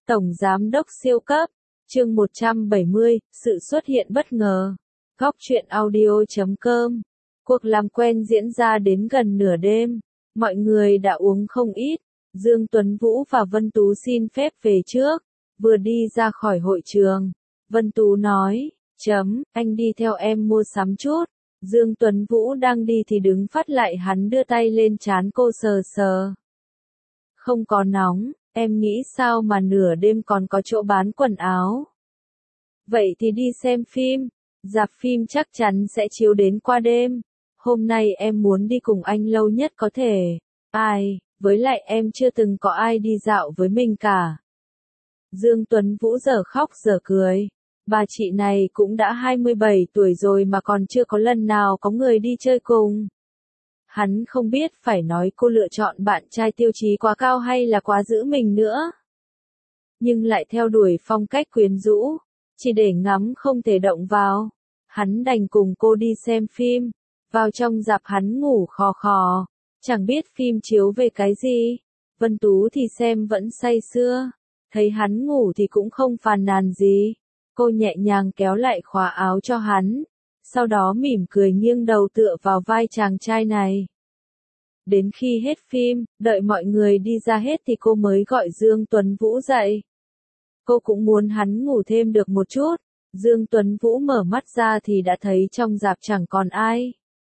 Tổng Giám đốc siêu cấp, chương 170, sự xuất hiện bất ngờ. Góc truyện audio.com. Cuộc làm quen diễn ra đến gần nửa đêm, mọi người đã uống không ít. Dương Tuấn Vũ và Vân Tú xin phép về trước, vừa đi ra khỏi hội trường. Vân Tú nói, anh đi theo em mua sắm chút. Dương Tuấn Vũ đang đi thì đứng phát lại, hắn đưa tay lên trán cô sờ sờ. Không có nóng, em nghĩ sao mà nửa đêm còn có chỗ bán quần áo. Vậy thì đi xem phim, rạp phim chắc chắn sẽ chiếu đến qua đêm. Hôm nay em muốn đi cùng anh lâu nhất có thể. Ai, với lại em chưa từng có ai đi dạo với mình cả. Dương Tuấn Vũ giờ khóc giờ cười. Bà chị này cũng đã 27 tuổi rồi mà còn chưa có lần nào có người đi chơi cùng. Hắn không biết phải nói cô lựa chọn bạn trai tiêu chí quá cao hay là quá giữ mình nữa. Nhưng lại theo đuổi phong cách quyến rũ, chỉ để ngắm không thể động vào. Hắn đành cùng cô đi xem phim, vào trong rạp hắn ngủ khò khò, chẳng biết phim chiếu về cái gì. Vân Tú thì xem vẫn say sưa, thấy hắn ngủ thì cũng không phàn nàn gì. Cô nhẹ nhàng kéo lại khóa áo cho hắn, sau đó mỉm cười nghiêng đầu tựa vào vai chàng trai này. Đến khi hết phim, đợi mọi người đi ra hết thì cô mới gọi Dương Tuấn Vũ dậy. Cô cũng muốn hắn ngủ thêm được một chút. Dương Tuấn Vũ mở mắt ra thì đã thấy trong rạp chẳng còn ai.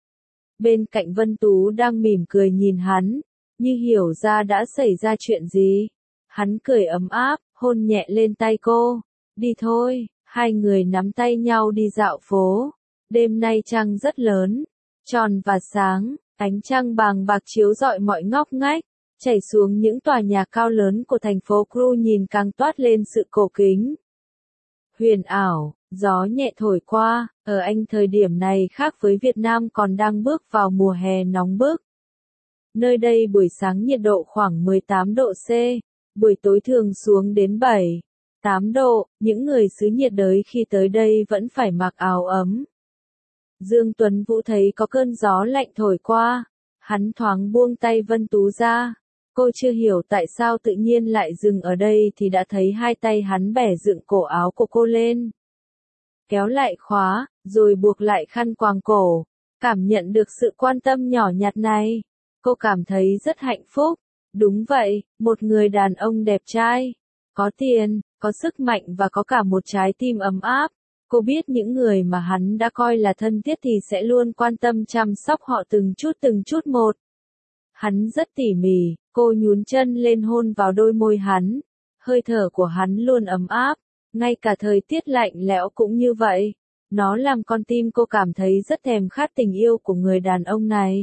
Bên cạnh Vân Tú đang mỉm cười nhìn hắn, như hiểu ra đã xảy ra chuyện gì. Hắn cười ấm áp, hôn nhẹ lên tay cô. Đi thôi, hai người nắm tay nhau đi dạo phố. Đêm nay trăng rất lớn, tròn và sáng, ánh trăng bàng bạc chiếu rọi mọi ngóc ngách, chảy xuống những tòa nhà cao lớn của thành phố Cru, nhìn càng toát lên sự cổ kính. Huyền ảo, gió nhẹ thổi qua, ở Anh thời điểm này khác với Việt Nam còn đang bước vào mùa hè nóng bức. Nơi đây buổi sáng nhiệt độ khoảng 18 độ C, buổi tối thường xuống đến 7, 8 độ, những người xứ nhiệt đới khi tới đây vẫn phải mặc áo ấm. Dương Tuấn Vũ thấy có cơn gió lạnh thổi qua, hắn thoáng buông tay Vân Tú ra. Cô chưa hiểu tại sao tự nhiên lại dừng ở đây thì đã thấy hai tay hắn bẻ dựng cổ áo của cô lên. Kéo lại khóa, rồi buộc lại khăn quàng cổ. Cảm nhận được sự quan tâm nhỏ nhặt này, cô cảm thấy rất hạnh phúc. Đúng vậy, một người đàn ông đẹp trai, có tiền, có sức mạnh và có cả một trái tim ấm áp. Cô biết những người mà hắn đã coi là thân thiết thì sẽ luôn quan tâm chăm sóc họ từng chút một. Hắn rất tỉ mỉ, cô nhún chân lên hôn vào đôi môi hắn. Hơi thở của hắn luôn ấm áp, ngay cả thời tiết lạnh lẽo cũng như vậy. Nó làm con tim cô cảm thấy rất thèm khát tình yêu của người đàn ông này.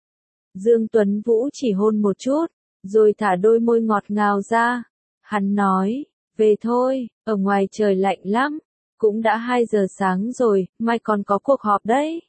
Dương Tuấn Vũ chỉ hôn một chút, rồi thả đôi môi ngọt ngào ra. Hắn nói, về thôi, ở ngoài trời lạnh lắm. Cũng đã 2 giờ sáng rồi, mai còn có cuộc họp đấy.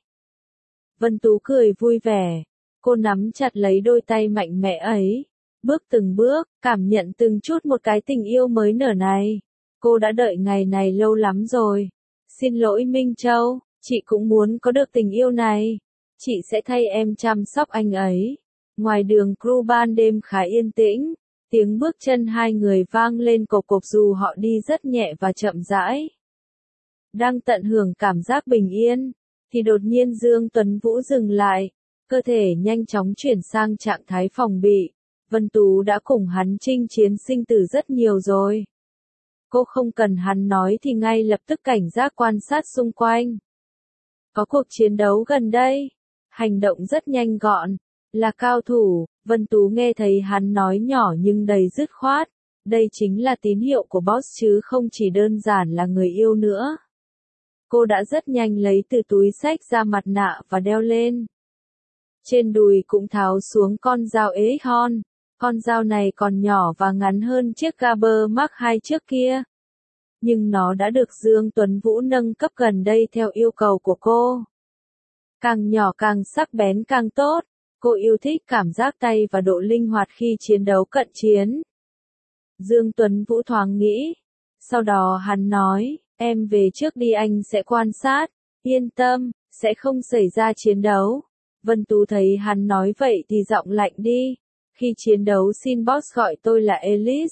Vân Tú cười vui vẻ. Cô nắm chặt lấy đôi tay mạnh mẽ ấy. Bước từng bước, cảm nhận từng chút một cái tình yêu mới nở này. Cô đã đợi ngày này lâu lắm rồi. Xin lỗi Minh Châu, chị cũng muốn có được tình yêu này. Chị sẽ thay em chăm sóc anh ấy. Ngoài đường Cru ban đêm khá yên tĩnh. Tiếng bước chân hai người vang lên cộc cộc dù họ đi rất nhẹ và chậm rãi. Đang tận hưởng cảm giác bình yên, thì đột nhiên Dương Tuấn Vũ dừng lại, cơ thể nhanh chóng chuyển sang trạng thái phòng bị. Vân Tú đã cùng hắn chinh chiến sinh tử rất nhiều rồi. Cô không cần hắn nói thì ngay lập tức cảnh giác quan sát xung quanh. Có cuộc chiến đấu gần đây, hành động rất nhanh gọn, là cao thủ. Vân Tú nghe thấy hắn nói nhỏ nhưng đầy dứt khoát. Đây chính là tín hiệu của boss chứ không chỉ đơn giản là người yêu nữa. Cô đã rất nhanh lấy từ túi xách ra mặt nạ và đeo lên. Trên đùi cũng tháo xuống con dao Ehon. Con dao này còn nhỏ và ngắn hơn chiếc Gaber Mark II trước kia. Nhưng nó đã được Dương Tuấn Vũ nâng cấp gần đây theo yêu cầu của cô. Càng nhỏ càng sắc bén càng tốt. Cô yêu thích cảm giác tay và độ linh hoạt khi chiến đấu cận chiến. Dương Tuấn Vũ thoáng nghĩ. Sau đó hắn nói, em về trước đi, anh sẽ quan sát. Yên tâm, sẽ không xảy ra chiến đấu. Vân Tú thấy hắn nói vậy thì giọng lạnh đi. Khi chiến đấu xin boss gọi tôi là Alice.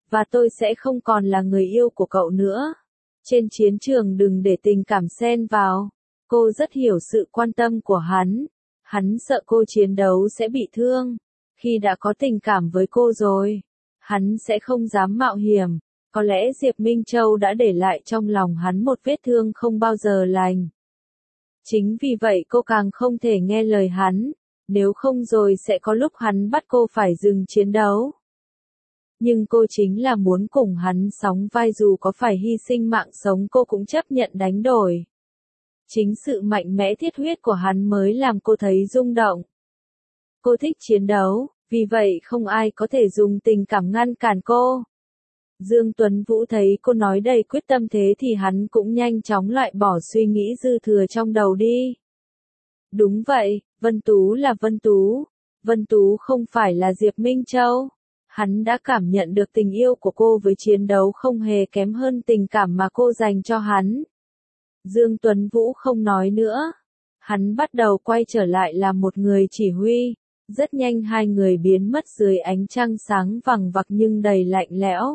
và tôi sẽ không còn là người yêu của cậu nữa. Trên chiến trường đừng để tình cảm xen vào. Cô rất hiểu sự quan tâm của hắn. Hắn sợ cô chiến đấu sẽ bị thương. Khi đã có tình cảm với cô rồi, hắn sẽ không dám mạo hiểm. Có lẽ Diệp Minh Châu đã để lại trong lòng hắn một vết thương không bao giờ lành. Chính vì vậy cô càng không thể nghe lời hắn, nếu không rồi sẽ có lúc hắn bắt cô phải dừng chiến đấu. Nhưng cô chính là muốn cùng hắn sóng vai, dù có phải hy sinh mạng sống cô cũng chấp nhận đánh đổi. Chính sự mạnh mẽ thiết huyết của hắn mới làm cô thấy rung động. Cô thích chiến đấu, vì vậy không ai có thể dùng tình cảm ngăn cản cô. Dương Tuấn Vũ thấy cô nói đầy quyết tâm thế thì hắn cũng nhanh chóng loại bỏ suy nghĩ dư thừa trong đầu đi. Đúng vậy, Vân Tú là Vân Tú. Vân Tú không phải là Diệp Minh Châu. Hắn đã cảm nhận được tình yêu của cô với chiến đấu không hề kém hơn tình cảm mà cô dành cho hắn. Dương Tuấn Vũ không nói nữa. Hắn bắt đầu quay trở lại làm một người chỉ huy. Rất nhanh hai người biến mất dưới ánh trăng sáng vằng vặc nhưng đầy lạnh lẽo.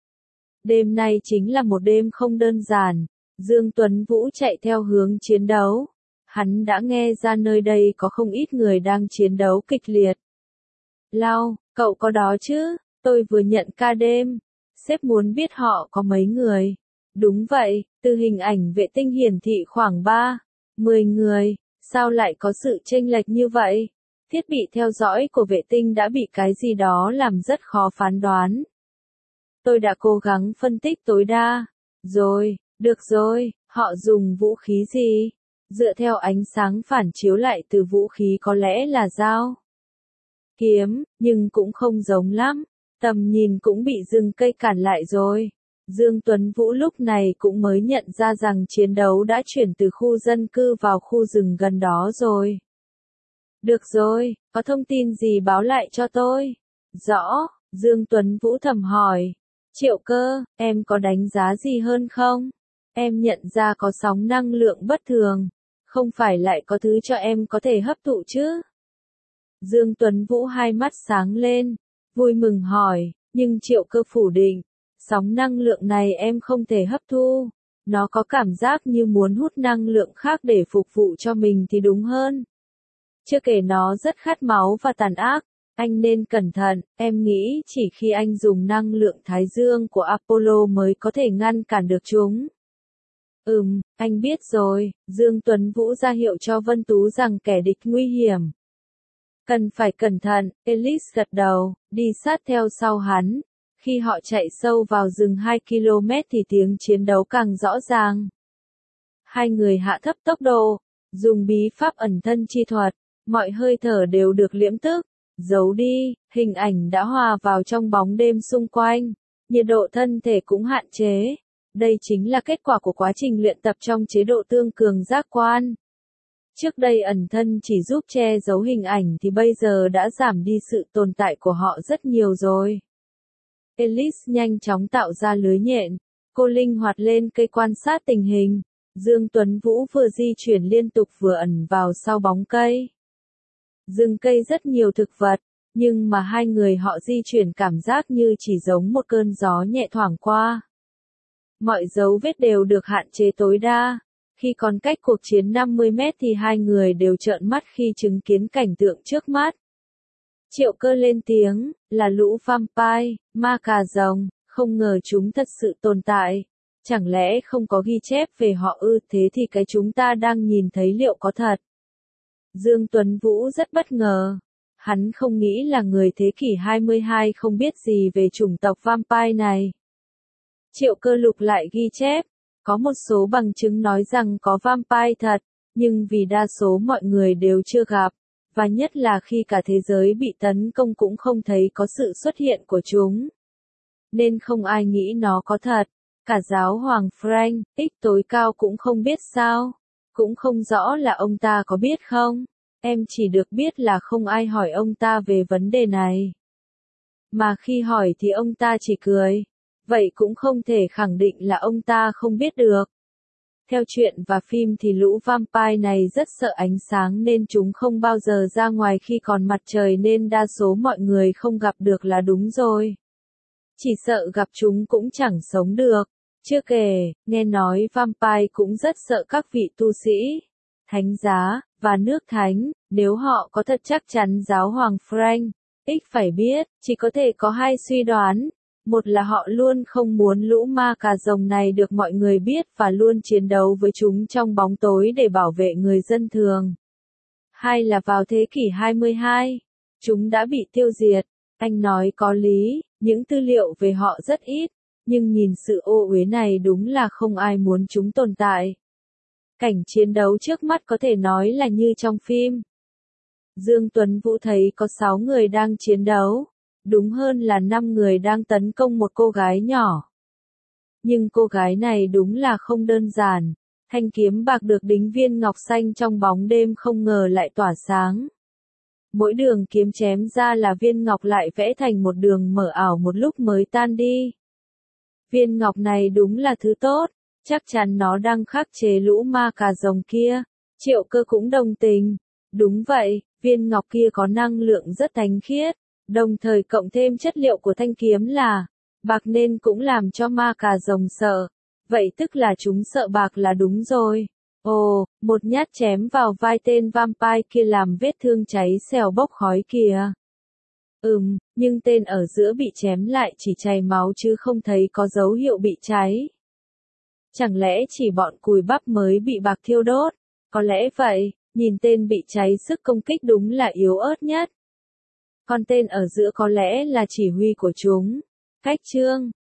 Đêm nay chính là một đêm không đơn giản. Dương Tuấn Vũ chạy theo hướng chiến đấu. Hắn đã nghe ra nơi đây có không ít người đang chiến đấu kịch liệt. Lau, cậu có đó chứ? Tôi vừa nhận ca đêm. Sếp muốn biết họ có mấy người. Đúng vậy, từ hình ảnh vệ tinh hiển thị khoảng 10 người. Sao lại có sự chênh lệch như vậy? Thiết bị theo dõi của vệ tinh đã bị cái gì đó làm rất khó phán đoán. Tôi đã cố gắng phân tích tối đa. Rồi, được rồi, họ dùng vũ khí gì? Dựa theo ánh sáng phản chiếu lại từ vũ khí có lẽ là dao, kiếm, nhưng cũng không giống lắm. Tầm nhìn cũng bị rừng cây cản lại rồi. Dương Tuấn Vũ lúc này cũng mới nhận ra rằng chiến đấu đã chuyển từ khu dân cư vào khu rừng gần đó rồi. Được rồi, có thông tin gì báo lại cho tôi? Rõ, Dương Tuấn Vũ thầm hỏi. Triệu Cơ, em có đánh giá gì hơn không? Em nhận ra có sóng năng lượng bất thường. Không phải lại có thứ cho em có thể hấp thụ chứ? Dương Tuấn Vũ hai mắt sáng lên, vui mừng hỏi, nhưng Triệu Cơ phủ định. Sóng năng lượng này em không thể hấp thu. Nó có cảm giác như muốn hút năng lượng khác để phục vụ cho mình thì đúng hơn. Chưa kể nó rất khát máu và tàn ác. Anh nên cẩn thận, em nghĩ chỉ khi anh dùng năng lượng thái dương của Apollo mới có thể ngăn cản được chúng. Anh biết rồi, Dương Tuấn Vũ ra hiệu cho Vân Tú rằng kẻ địch nguy hiểm. Cần phải cẩn thận, Ellis gật đầu, đi sát theo sau hắn. Khi họ chạy sâu vào rừng 2 km thì tiếng chiến đấu càng rõ ràng. Hai người hạ thấp tốc độ, dùng bí pháp ẩn thân chi thuật, mọi hơi thở đều được liễm tức. Giấu đi, hình ảnh đã hòa vào trong bóng đêm xung quanh, nhiệt độ thân thể cũng hạn chế. Đây chính là kết quả của quá trình luyện tập trong chế độ tương cường giác quan. Trước đây ẩn thân chỉ giúp che giấu hình ảnh thì bây giờ đã giảm đi sự tồn tại của họ rất nhiều rồi. Ellis nhanh chóng tạo ra lưới nhện, cô linh hoạt lên cây quan sát tình hình. Dương Tuấn Vũ vừa di chuyển liên tục vừa ẩn vào sau bóng cây. Rừng cây rất nhiều thực vật, nhưng mà hai người họ di chuyển cảm giác như chỉ giống một cơn gió nhẹ thoảng qua. Mọi dấu vết đều được hạn chế tối đa. Khi còn cách cuộc chiến 50 mét thì hai người đều trợn mắt khi chứng kiến cảnh tượng trước mắt. Triệu Cơ lên tiếng, là lũ vampire, ma cà rồng, không ngờ chúng thật sự tồn tại. Chẳng lẽ không có ghi chép về họ ư? Thế thì cái chúng ta đang nhìn thấy liệu có thật? Dương Tuấn Vũ rất bất ngờ. Hắn không nghĩ là người thế kỷ 22 không biết gì về chủng tộc vampire này. Triệu Cơ lục lại ghi chép. Có một số bằng chứng nói rằng có vampire thật, nhưng vì đa số mọi người đều chưa gặp, và nhất là khi cả thế giới bị tấn công cũng không thấy có sự xuất hiện của chúng. Nên không ai nghĩ nó có thật. Cả giáo hoàng Frank, tối cao cũng không biết sao. Cũng không rõ là ông ta có biết không. Em chỉ được biết là không ai hỏi ông ta về vấn đề này. Mà khi hỏi thì ông ta chỉ cười. Vậy cũng không thể khẳng định là ông ta không biết được. Theo truyện và phim thì lũ vampire này rất sợ ánh sáng nên chúng không bao giờ ra ngoài khi còn mặt trời nên đa số mọi người không gặp được là đúng rồi. Chỉ sợ gặp chúng cũng chẳng sống được. Chưa kể, nghe nói vampire cũng rất sợ các vị tu sĩ, thánh giá, và nước thánh, nếu họ có thật chắc chắn giáo hoàng Frank. Ích phải biết, chỉ có thể có hai suy đoán. Một là họ luôn không muốn lũ ma cà rồng này được mọi người biết và luôn chiến đấu với chúng trong bóng tối để bảo vệ người dân thường. Hai là vào thế kỷ 22, chúng đã bị tiêu diệt. Anh nói có lý, những tư liệu về họ rất ít, nhưng nhìn sự ô uế này đúng là không ai muốn chúng tồn tại. Cảnh chiến đấu trước mắt có thể nói là như trong phim. Dương Tuấn Vũ thấy có 6 người đang chiến đấu, đúng hơn là 5 người đang tấn công một cô gái nhỏ. Nhưng cô gái này đúng là không đơn giản, thanh kiếm bạc được đính viên ngọc xanh trong bóng đêm không ngờ lại tỏa sáng. Mỗi đường kiếm chém ra là viên ngọc lại vẽ thành một đường mở ảo một lúc mới tan đi. Viên ngọc này đúng là thứ tốt, chắc chắn nó đang khắc chế lũ ma cà rồng kia. Triệu Cơ cũng đồng tình. Đúng vậy, viên ngọc kia có năng lượng rất thánh khiết, đồng thời cộng thêm chất liệu của thanh kiếm là bạc nên cũng làm cho ma cà rồng sợ. Vậy tức là chúng sợ bạc là đúng rồi. Ồ, một nhát chém vào vai tên vampire kia làm vết thương cháy xèo bốc khói kìa. Nhưng tên ở giữa bị chém lại chỉ chảy máu chứ không thấy có dấu hiệu bị cháy. Chẳng lẽ chỉ bọn cùi bắp mới bị bạc thiêu đốt? Có lẽ vậy, nhìn tên bị cháy sức công kích đúng là yếu ớt nhất. Còn tên ở giữa có lẽ là chỉ huy của chúng. Cách chương